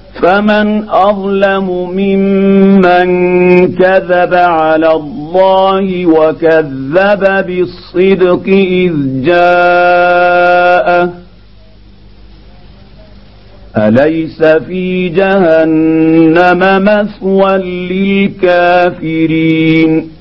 فمن أظلم ممن كذب على الله وكذب بالصدق إذ جاءه أليس في جهنم مثوى للكافرين